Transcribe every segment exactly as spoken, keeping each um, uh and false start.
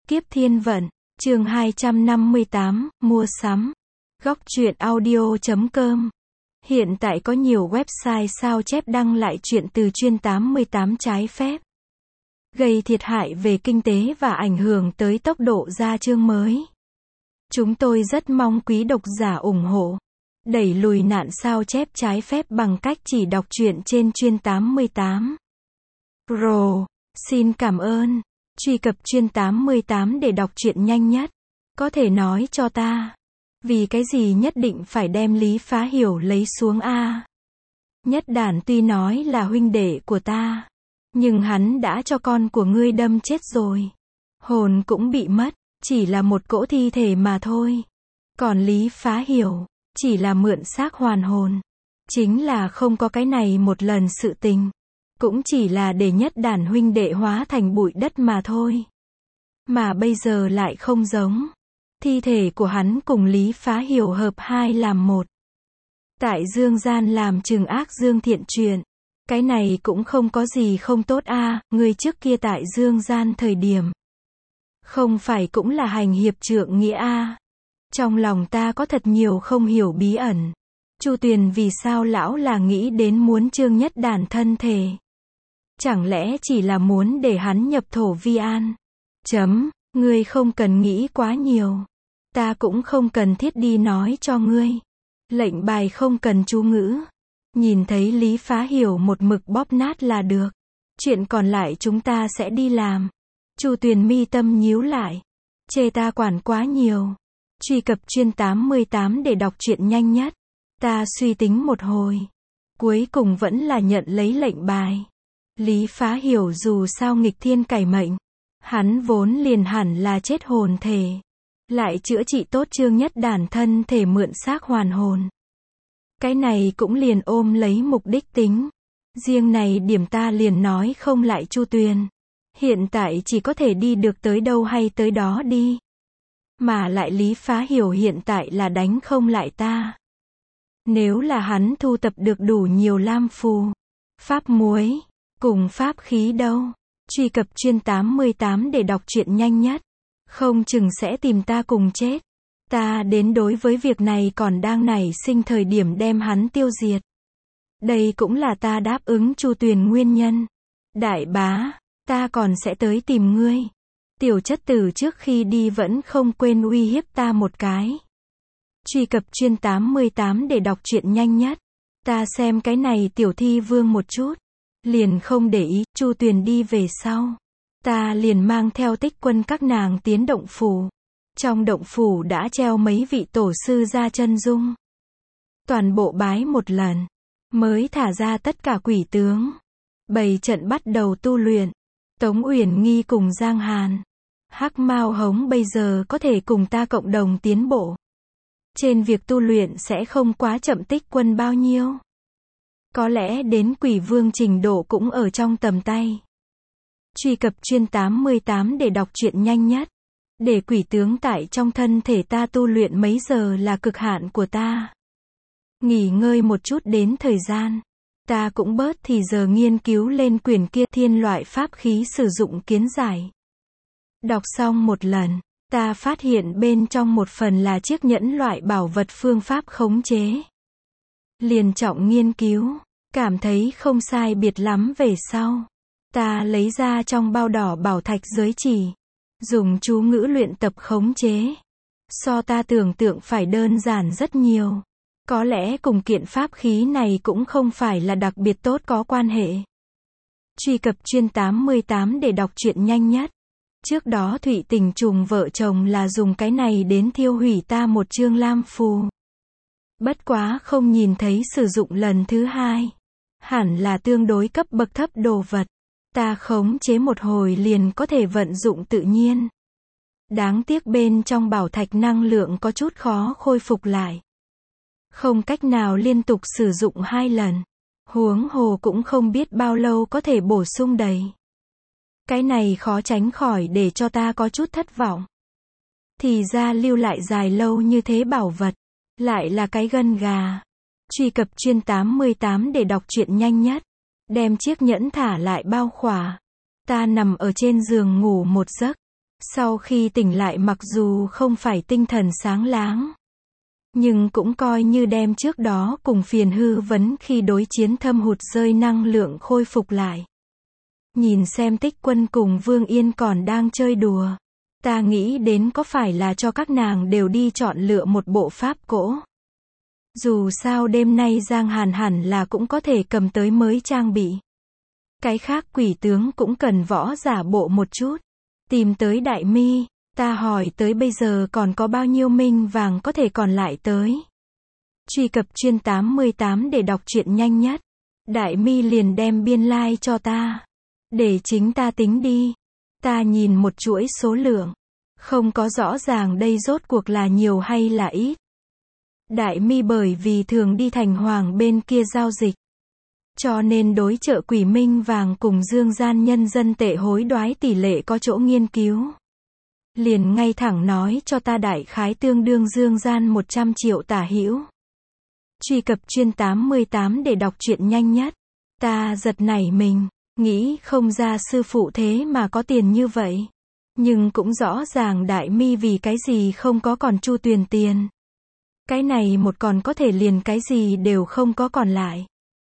Kiếp Thiên Vận, chương hai trăm năm mươi tám, mua sắm. Góc truyện audio chấm com. Hiện tại có nhiều website sao chép đăng lại truyện từ chuyên tám mươi tám trái phép, gây thiệt hại về kinh tế và ảnh hưởng tới tốc độ ra chương mới. Chúng tôi rất mong quý độc giả ủng hộ, đẩy lùi nạn sao chép trái phép bằng cách chỉ đọc truyện trên chuyên tám mươi tám. Pro, xin cảm ơn. Truy cập chuyên tám mươi tám để đọc truyện nhanh nhất. Có thể nói cho ta, vì cái gì nhất định phải đem Lý Phá Hiểu lấy xuống a? Nhất Đản tuy nói là huynh đệ của ta, nhưng hắn đã cho con của ngươi đâm chết rồi. Hồn cũng bị mất, chỉ là một cỗ thi thể mà thôi. Còn Lý Phá Hiểu, chỉ là mượn xác hoàn hồn. Chính là không có cái này một lần sự tình. Cũng chỉ là để Nhất Đản huynh đệ hóa thành bụi đất mà thôi. Mà bây giờ lại không giống. Thi thể của hắn cùng Lý Phá Hiểu hợp hai làm một. Tại dương gian làm trừng ác dương thiện chuyện. Cái này cũng không có gì không tốt a, người trước kia tại dương gian thời điểm. Không phải cũng là hành hiệp trượng nghĩa a. Trong lòng ta có thật nhiều không hiểu bí ẩn. Chu Tuyền vì sao lão là nghĩ đến muốn Trương Nhất Đản thân thể? Chẳng lẽ chỉ là muốn để hắn nhập thổ vi an? Chấm, ngươi không cần nghĩ quá nhiều. Ta cũng không cần thiết đi nói cho ngươi. Lệnh bài không cần chú ngữ. Nhìn thấy Lý Phá Hiểu một mực bóp nát là được. Chuyện còn lại chúng ta sẽ đi làm. Chu Tuyền mi tâm nhíu lại. Chê ta quản quá nhiều. Truy cập chuyên tám mươi tám để đọc truyện nhanh nhất. Ta suy tính một hồi. Cuối cùng vẫn là nhận lấy lệnh bài. Lý Phá Hiểu dù sao nghịch thiên cải mệnh. Hắn vốn liền hẳn là chết hồn thể. Lại chữa trị tốt Trương Nhất Đản thân thể mượn xác hoàn hồn. Cái này cũng liền ôm lấy mục đích tính. Riêng này điểm ta liền nói không lại Chu Tuyền. Hiện tại chỉ có thể đi được tới đâu hay tới đó đi. Mà lại Lý Phá Hiểu hiện tại là đánh không lại ta. Nếu là hắn thu tập được đủ nhiều lam phù, pháp muối, cùng pháp khí đâu. Truy cập chuyên tám mươi tám để đọc truyện nhanh nhất. Không chừng sẽ tìm ta cùng chết. Ta đến đối với việc này còn đang nảy sinh thời điểm đem hắn tiêu diệt. Đây cũng là ta đáp ứng Chu Tuyền nguyên nhân. Đại bá, ta còn sẽ tới tìm ngươi. Tiểu chất tử trước khi đi vẫn không quên uy hiếp ta một cái. Truy cập chuyên tám mươi tám để đọc truyện nhanh nhất. Ta xem cái này tiểu thi vương một chút. Liền không để ý. Chu Tuyền đi về sau. Ta liền mang theo Tích Quân các nàng tiến động phủ. Trong động phủ đã treo mấy vị tổ sư ra chân dung. Toàn bộ bái một lần. Mới thả ra tất cả quỷ tướng. Bày trận bắt đầu tu luyện. Tống Uyển Nghi cùng Giang Hàn. Hắc Mao Hống bây giờ có thể cùng ta cộng đồng tiến bộ. Trên việc tu luyện sẽ không quá chậm Tích Quân bao nhiêu. Có lẽ đến quỷ vương trình độ cũng ở trong tầm tay. Truy cập chuyên tám mươi tám để đọc truyện nhanh nhất. Để quỷ tướng tại trong thân thể ta tu luyện mấy giờ là cực hạn của ta. Nghỉ ngơi một chút đến thời gian. Ta cũng bớt thì giờ nghiên cứu lên quyển kia thiên loại pháp khí sử dụng kiến giải. Đọc xong một lần, ta phát hiện bên trong một phần là chiếc nhẫn loại bảo vật phương pháp khống chế. Liền trọng nghiên cứu, cảm thấy không sai biệt lắm về sau. Ta lấy ra trong bao đỏ bảo thạch giới chỉ. Dùng chú ngữ luyện tập khống chế. So ta tưởng tượng phải đơn giản rất nhiều. Có lẽ cùng kiện pháp khí này cũng không phải là đặc biệt tốt có quan hệ. Truy cập chuyên tám mươi tám để đọc truyện nhanh nhất. Trước đó Thụy Tình Trùng vợ chồng là dùng cái này đến thiêu hủy ta một chương lam phù. Bất quá không nhìn thấy sử dụng lần thứ hai. Hẳn là tương đối cấp bậc thấp đồ vật. Ta khống chế một hồi liền có thể vận dụng tự nhiên. Đáng tiếc bên trong bảo thạch năng lượng có chút khó khôi phục lại. Không cách nào liên tục sử dụng hai lần. Huống hồ cũng không biết bao lâu có thể bổ sung đầy. Cái này khó tránh khỏi để cho ta có chút thất vọng. Thì ra lưu lại dài lâu như thế bảo vật. Lại là cái gân gà. Truy cập chuyên tám mươi tám để đọc truyện nhanh nhất. Đem chiếc nhẫn thả lại bao khỏa. Ta nằm ở trên giường ngủ một giấc. Sau khi tỉnh lại mặc dù không phải tinh thần sáng láng, nhưng cũng coi như đem trước đó cùng phiền hư vấn khi đối chiến thâm hụt rơi năng lượng khôi phục lại. Nhìn xem Tích Quân cùng Vương Yên còn đang chơi đùa. Ta nghĩ đến có phải là cho các nàng đều đi chọn lựa một bộ pháp cỗ. Dù sao đêm nay Giang Hàn hẳn là cũng có thể cầm tới mới trang bị. Cái khác quỷ tướng cũng cần võ giả bộ một chút. Tìm tới Đại Mi, ta hỏi tới bây giờ còn có bao nhiêu minh vàng có thể còn lại tới. Truy cập chuyên tám mươi tám để đọc truyện nhanh nhất. Đại Mi liền đem biên lai like cho ta. Để chính ta tính đi. Ta nhìn một chuỗi số lượng. Không có rõ ràng đây rốt cuộc là nhiều hay là ít. Đại Mi bởi vì thường đi thành hoàng bên kia giao dịch. Cho nên đối chợ quỷ minh vàng cùng dương gian nhân dân tệ hối đoái tỷ lệ có chỗ nghiên cứu. Liền ngay thẳng nói cho ta đại khái tương đương dương gian một trăm triệu tả hữu. Truy cập chuyên tám mươi tám để đọc truyện nhanh nhất. Ta giật nảy mình, nghĩ không ra sư phụ thế mà có tiền như vậy. Nhưng cũng rõ ràng Đại Mi vì cái gì không có còn Chu Tuyền tiền. Cái này một còn có thể liền cái gì đều không có còn lại.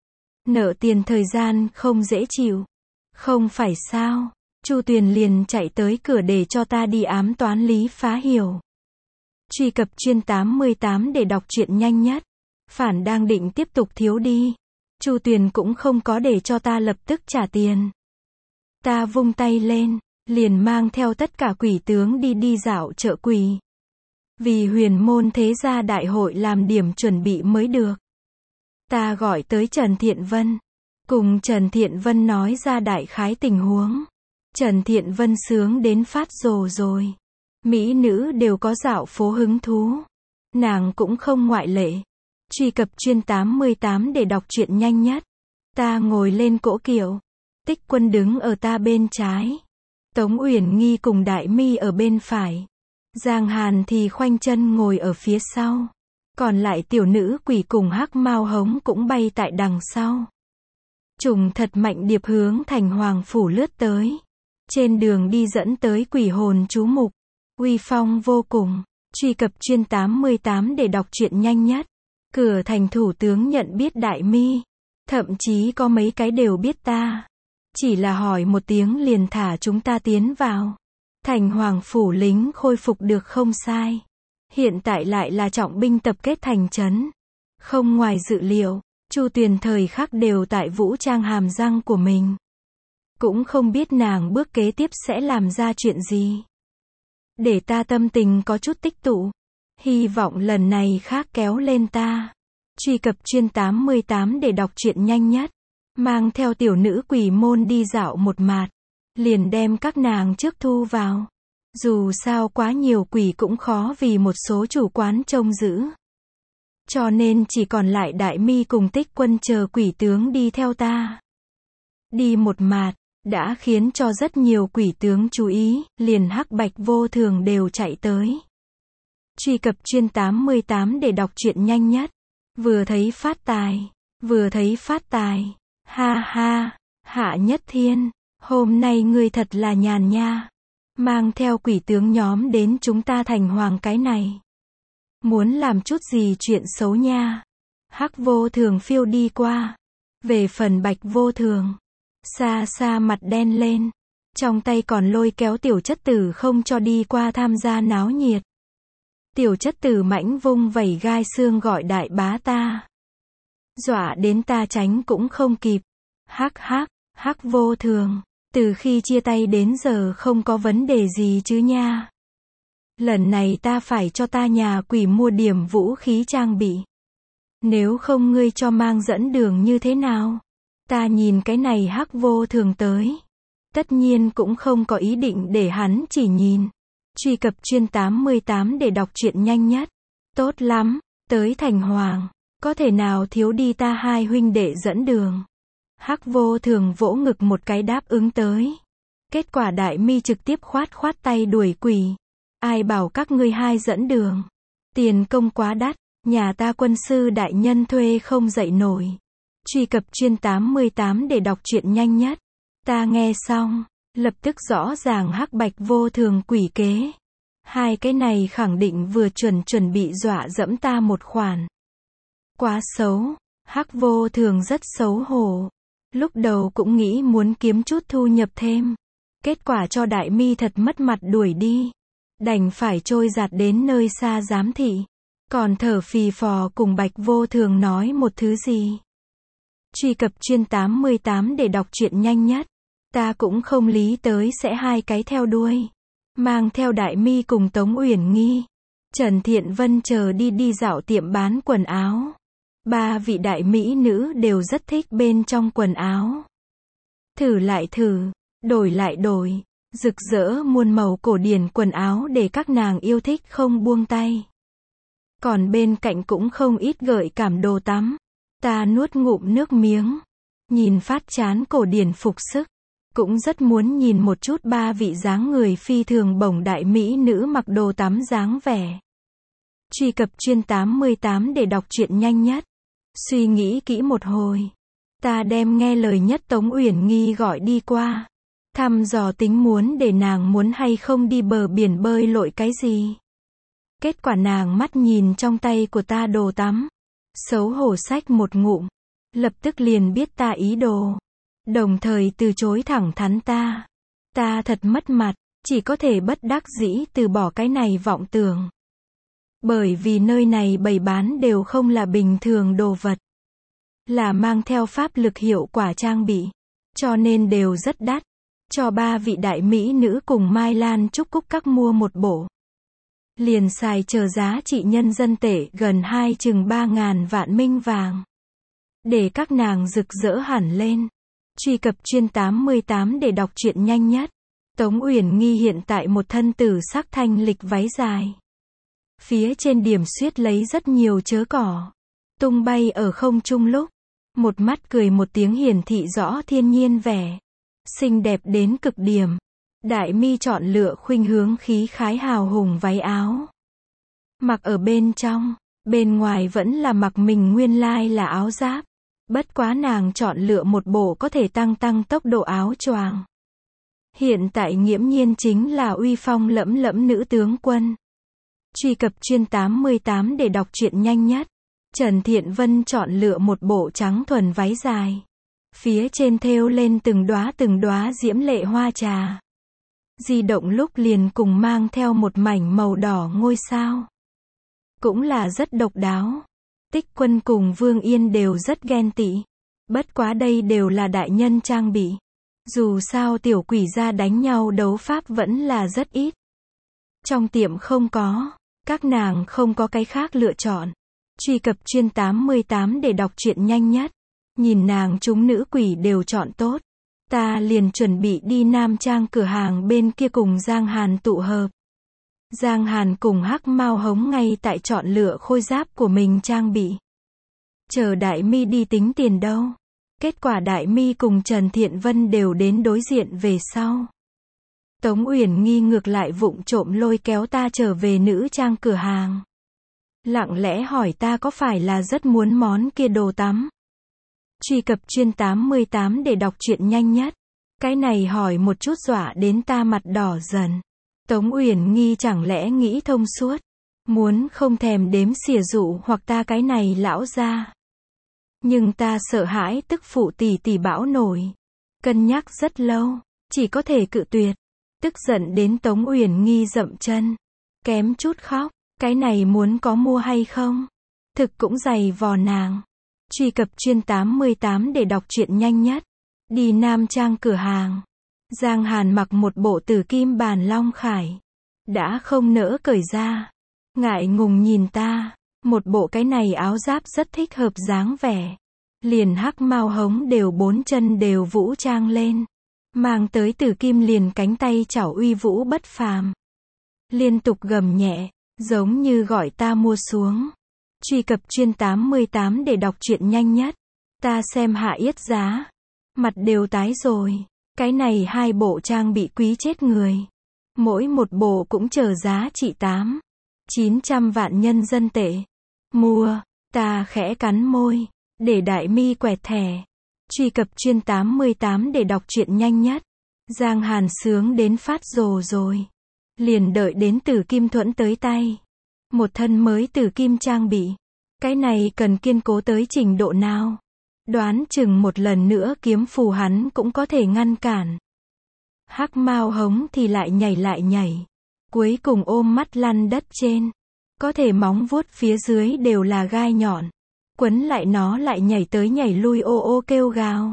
Nợ tiền thời gian không dễ chịu. Không phải sao, Chu Tuyền liền chạy tới cửa để cho ta đi ám toán Lý Phá Hiểu. Truy cập chuyên tám mươi tám để đọc truyện nhanh nhất. Phản đang định tiếp tục thiếu đi. Chu Tuyền cũng không có để cho ta lập tức trả tiền. Ta vung tay lên, liền mang theo tất cả quỷ tướng đi đi dạo chợ quỷ. Vì huyền môn thế gia đại hội làm điểm chuẩn bị mới được. Ta gọi tới Trần Thiện Vân. Cùng Trần Thiện Vân nói ra đại khái tình huống. Trần Thiện Vân sướng đến phát rồ rồi. Mỹ nữ đều có dạo phố hứng thú. Nàng cũng không ngoại lệ. Truy cập chuyên tám mươi tám để đọc truyện nhanh nhất. Ta ngồi lên cỗ kiệu. Tích Quân đứng ở ta bên trái. Tống Uyển Nghi cùng Đại Mi ở bên phải. Giang Hàn thì khoanh chân ngồi ở phía sau. Còn lại tiểu nữ quỷ cùng hắc mao hống cũng bay tại đằng sau. Trùng thật mạnh điệp hướng thành hoàng phủ lướt tới. Trên đường đi dẫn tới quỷ hồn chú mục. Uy phong vô cùng. Truy cập chuyên tám mươi tám để đọc truyện nhanh nhất. Cửa thành thủ tướng nhận biết Đại Mi. Thậm chí có mấy cái đều biết ta. Chỉ là hỏi một tiếng liền thả chúng ta tiến vào. Thành hoàng phủ lính khôi phục được không sai. Hiện tại lại là trọng binh tập kết thành trấn. Không ngoài dự liệu, Chu Tuyền thời khắc đều tại vũ trang hàm răng của mình. Cũng không biết nàng bước kế tiếp sẽ làm ra chuyện gì. Để ta tâm tình có chút tích tụ. Hy vọng lần này khác kéo lên ta. Truy cập chuyên tám mươi tám để đọc truyện nhanh nhất. Mang theo tiểu nữ quỷ môn đi dạo một mạt. Liền đem các nàng trước thu vào. Dù sao quá nhiều quỷ cũng khó vì một số chủ quán trông giữ. Cho nên chỉ còn lại Đại Mi cùng Tích Quân chờ quỷ tướng đi theo ta. Đi một mạt, đã khiến cho rất nhiều quỷ tướng chú ý, liền Hắc Bạch Vô Thường đều chạy tới. Truy cập chuyên tám mươi tám để đọc truyện nhanh nhất. Vừa thấy phát tài, vừa thấy phát tài. Ha ha, Hạ Nhất Thiên, hôm nay ngươi thật là nhàn nha. Mang theo quỷ tướng nhóm đến chúng ta thành hoàng cái này. Muốn làm chút gì chuyện xấu nha. Hắc Vô Thường phiêu đi qua. Về phần Bạch Vô Thường, xa xa mặt đen lên. Trong tay còn lôi kéo tiểu chất tử không cho đi qua tham gia náo nhiệt. Tiểu chất tử mãnh vung vẩy gai xương gọi đại bá ta. Dọa đến ta tránh cũng không kịp. Hắc hắc, Hắc Vô Thường. Từ khi chia tay đến giờ không có vấn đề gì chứ nha. Lần này ta phải cho ta nhà quỷ mua điểm vũ khí trang bị. Nếu không ngươi cho mang dẫn đường như thế nào? Ta nhìn cái này Hắc Vô Thường tới. Tất nhiên cũng không có ý định để hắn chỉ nhìn. Truy cập chuyên tám mươi tám để đọc truyện nhanh nhất. Tốt lắm, tới thành hoàng. Có thể nào thiếu đi ta hai huynh đệ dẫn đường. Hắc Vô Thường vỗ ngực một cái đáp ứng tới. Kết quả Đại Mi trực tiếp khoát khoát tay đuổi quỷ. Ai bảo các ngươi hai dẫn đường. Tiền công quá đắt, nhà ta quân sư đại nhân thuê không dậy nổi. Truy cập chuyên tám mươi tám để đọc truyện nhanh nhất. Ta nghe xong, Lập tức rõ ràng hắc bạch vô thường quỷ kế. Hai cái này khẳng định vừa chuẩn chuẩn bị dọa dẫm ta một khoản. Quá xấu, hắc vô thường rất xấu hổ. Lúc đầu cũng nghĩ muốn kiếm chút thu nhập thêm. Kết quả cho Đại Mi thật mất mặt đuổi đi. Đành phải trôi giạt đến nơi xa giám thị. Còn thở phì phò cùng bạch vô thường nói một thứ gì. Truy cập chuyên tám mươi tám để đọc truyện nhanh nhất. Ta cũng không lý tới sẽ hai cái theo đuôi. Mang theo Đại Mi cùng Tống Uyển Nghi. Trần Thiện Vân chờ đi đi dạo tiệm bán quần áo. Ba vị đại mỹ nữ đều rất thích bên trong quần áo. Thử lại thử, đổi lại đổi, rực rỡ muôn màu cổ điển quần áo để các nàng yêu thích không buông tay. Còn bên cạnh cũng không ít gợi cảm đồ tắm. Ta nuốt ngụm nước miếng. Nhìn phát chán cổ điển phục sức. Cũng rất muốn nhìn một chút ba vị dáng người phi thường bổng đại mỹ nữ mặc đồ tắm dáng vẻ. Truy cập chuyên tám mươi tám để đọc truyện nhanh nhất. Suy nghĩ kỹ một hồi. Ta đem nghe lời nhất Tống Uyển Nghi gọi đi qua. Thăm dò tính muốn để nàng muốn hay không đi bờ biển bơi lội cái gì. Kết quả nàng mắt nhìn trong tay của ta đồ tắm. Xấu hổ xách một ngụm. Lập tức liền biết ta ý đồ. Đồng thời từ chối thẳng thắn ta. Ta thật mất mặt, chỉ có thể bất đắc dĩ từ bỏ cái này vọng tưởng. Bởi vì nơi này bày bán đều không là bình thường đồ vật. Là mang theo pháp lực hiệu quả trang bị. Cho nên đều rất đắt. Cho ba vị đại mỹ nữ cùng Mai Lan Trúc Cúc các mua một bộ. Liền xài chờ giá trị nhân dân tệ gần hai chừng ba ngàn vạn minh vàng. Để các nàng rực rỡ hẳn lên. Truy cập chuyên tám mươi tám để đọc truyện nhanh nhất. Tống Uyển Nghi hiện tại một thân tử sắc thanh lịch váy dài. Phía trên điểm xuyết lấy rất nhiều chớ cỏ. Tung bay ở không trung lúc. Một mắt cười một tiếng hiển thị rõ thiên nhiên vẻ. Xinh đẹp đến cực điểm. Đại Mi chọn lựa khuynh hướng khí khái hào hùng váy áo. Mặc ở bên trong, bên ngoài vẫn là mặc mình nguyên lai là áo giáp. Bất quá nàng chọn lựa một bộ có thể tăng tăng tốc độ áo choàng. Hiện tại nghiễm nhiên chính là uy phong lẫm lẫm nữ tướng quân. Truy cập chuyên tám mươi tám để đọc truyện nhanh nhất. Trần Thiện Vân chọn lựa một bộ trắng thuần váy dài. Phía trên thêu lên từng đóa từng đóa diễm lệ hoa trà. Di động lúc liền cùng mang theo một mảnh màu đỏ ngôi sao. Cũng là rất độc đáo. Tích Quân cùng Vương Yên đều rất ghen tị. Bất quá đây đều là đại nhân trang bị. Dù sao tiểu quỷ gia đánh nhau đấu pháp vẫn là rất ít. Trong tiệm không có. Các nàng không có cái khác lựa chọn. Truy cập chuyên tám mươi tám để đọc truyện nhanh nhất. Nhìn nàng chúng nữ quỷ đều chọn tốt. Ta liền chuẩn bị đi nam trang cửa hàng bên kia cùng Giang Hàn tụ hợp. Giang Hàn cùng Hắc Mao Hống ngay tại chọn lựa khôi giáp của mình trang bị. Chờ Đại Mi đi tính tiền đâu. Kết quả Đại Mi cùng Trần Thiện Vân đều đến đối diện về sau. Tống Uyển Nghi ngược lại vụng trộm lôi kéo ta trở về nữ trang cửa hàng. Lặng lẽ hỏi ta có phải là rất muốn món kia đồ tắm. Truy cập chuyên tám mươi tám để đọc truyện nhanh nhất. Cái này hỏi một chút dọa đến ta mặt đỏ dần. Tống Uyển Nghi chẳng lẽ nghĩ thông suốt. Muốn không thèm đếm xỉa dụ hoặc ta cái này lão ra. Nhưng ta sợ hãi tức phụ tỷ tỷ bão nổi. Cân nhắc rất lâu. Chỉ có thể cự tuyệt. Tức giận đến Tống Uyển Nghi dậm chân. Kém chút khóc. Cái này muốn có mua hay không? Thực cũng dày vò nàng. Truy cập chuyên tám mươi tám để đọc truyện nhanh nhất. Đi nam trang cửa hàng. Giang Hàn mặc một bộ tử kim bàn long khải. Đã không nỡ cởi ra. Ngại ngùng nhìn ta. Một bộ cái này áo giáp rất thích hợp dáng vẻ. Liền Hắc Mao Hống đều bốn chân đều vũ trang lên. Mang tới tử kim liền cánh tay chảo uy vũ bất phàm. Liên tục gầm nhẹ. Giống như gọi ta mua xuống. Truy cập chuyên tám mươi tám để đọc truyện nhanh nhất. Ta xem hạ yết giá. Mặt đều tái rồi. Cái này hai bộ trang bị quý chết người. Mỗi một bộ cũng chờ giá trị tám, chín trăm vạn nhân dân tệ. Mua. Ta khẽ cắn môi. Để Đại Mi quẹt thẻ. Truy cập chuyên tám mươi tám để đọc truyện nhanh nhất. Giang Hàn sướng đến phát rồ rồi. Liền đợi đến Tử Kim Thuẫn tới tay. Một thân mới Tử Kim trang bị. Cái này cần kiên cố tới trình độ nào? Đoán chừng một lần nữa kiếm phù hắn cũng có thể ngăn cản. Hắc Mao Hống thì lại nhảy lại nhảy. Cuối cùng ôm mắt lăn đất trên. Có thể móng vuốt phía dưới đều là gai nhọn. Quấn lại nó lại nhảy tới nhảy lui ô ô kêu gào.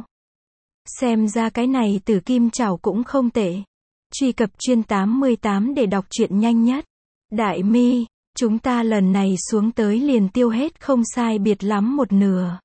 Xem ra cái này Tử Kim Trảo cũng không tệ. Truy cập chuyên tám mươi tám để đọc truyện nhanh nhất. Đại Mi, chúng ta lần này xuống tới liền tiêu hết không sai biệt lắm một nửa.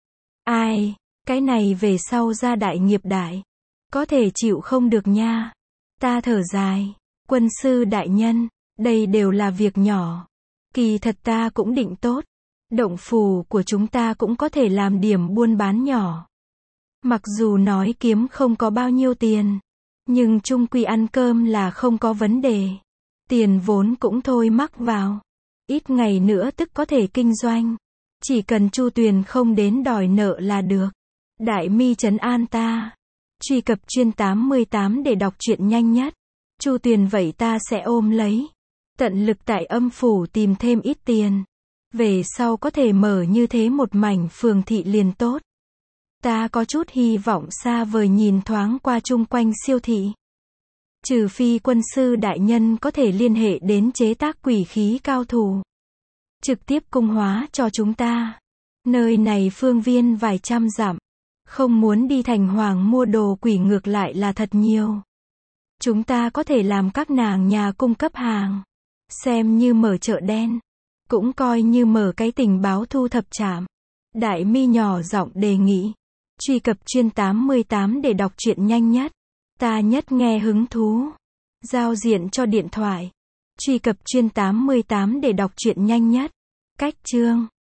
Ai, cái này về sau ra đại nghiệp đại. Có thể chịu không được nha. Ta thở dài. Quân sư đại nhân, đây đều là việc nhỏ. Kỳ thật ta cũng định tốt. Động phù của chúng ta cũng có thể làm điểm buôn bán nhỏ. Mặc dù nói kiếm không có bao nhiêu tiền. Nhưng chung quy ăn cơm là không có vấn đề. Tiền vốn cũng thôi mắc vào. Ít ngày nữa tức có thể kinh doanh. Chỉ cần Chu Tuyền không đến đòi nợ là được. Đại Mi trấn an ta. Truy cập chuyên tám mươi tám để đọc truyện nhanh nhất. Chu Tuyền vậy ta sẽ ôm lấy. Tận lực tại âm phủ tìm thêm ít tiền. Về sau có thể mở như thế một mảnh phường thị liền tốt. Ta có chút hy vọng xa vời nhìn thoáng qua chung quanh siêu thị. Trừ phi quân sư đại nhân có thể liên hệ đến chế tác quỷ khí cao thủ. Trực tiếp cung hóa cho chúng ta. Nơi này phương viên vài trăm dặm. Không muốn đi thành hoàng mua đồ quỷ ngược lại là thật nhiều. Chúng ta có thể làm các nàng nhà cung cấp hàng. Xem như mở chợ đen. Cũng coi như mở cái tình báo thu thập trạm. Đại Mi nhỏ giọng đề nghị. Truy cập chuyên tám mươi tám để đọc truyện nhanh nhất. Ta nhất nghe hứng thú. Giao diện cho điện thoại. Truy cập chuyên tám mươi tám để đọc truyện nhanh nhất. Cách chương.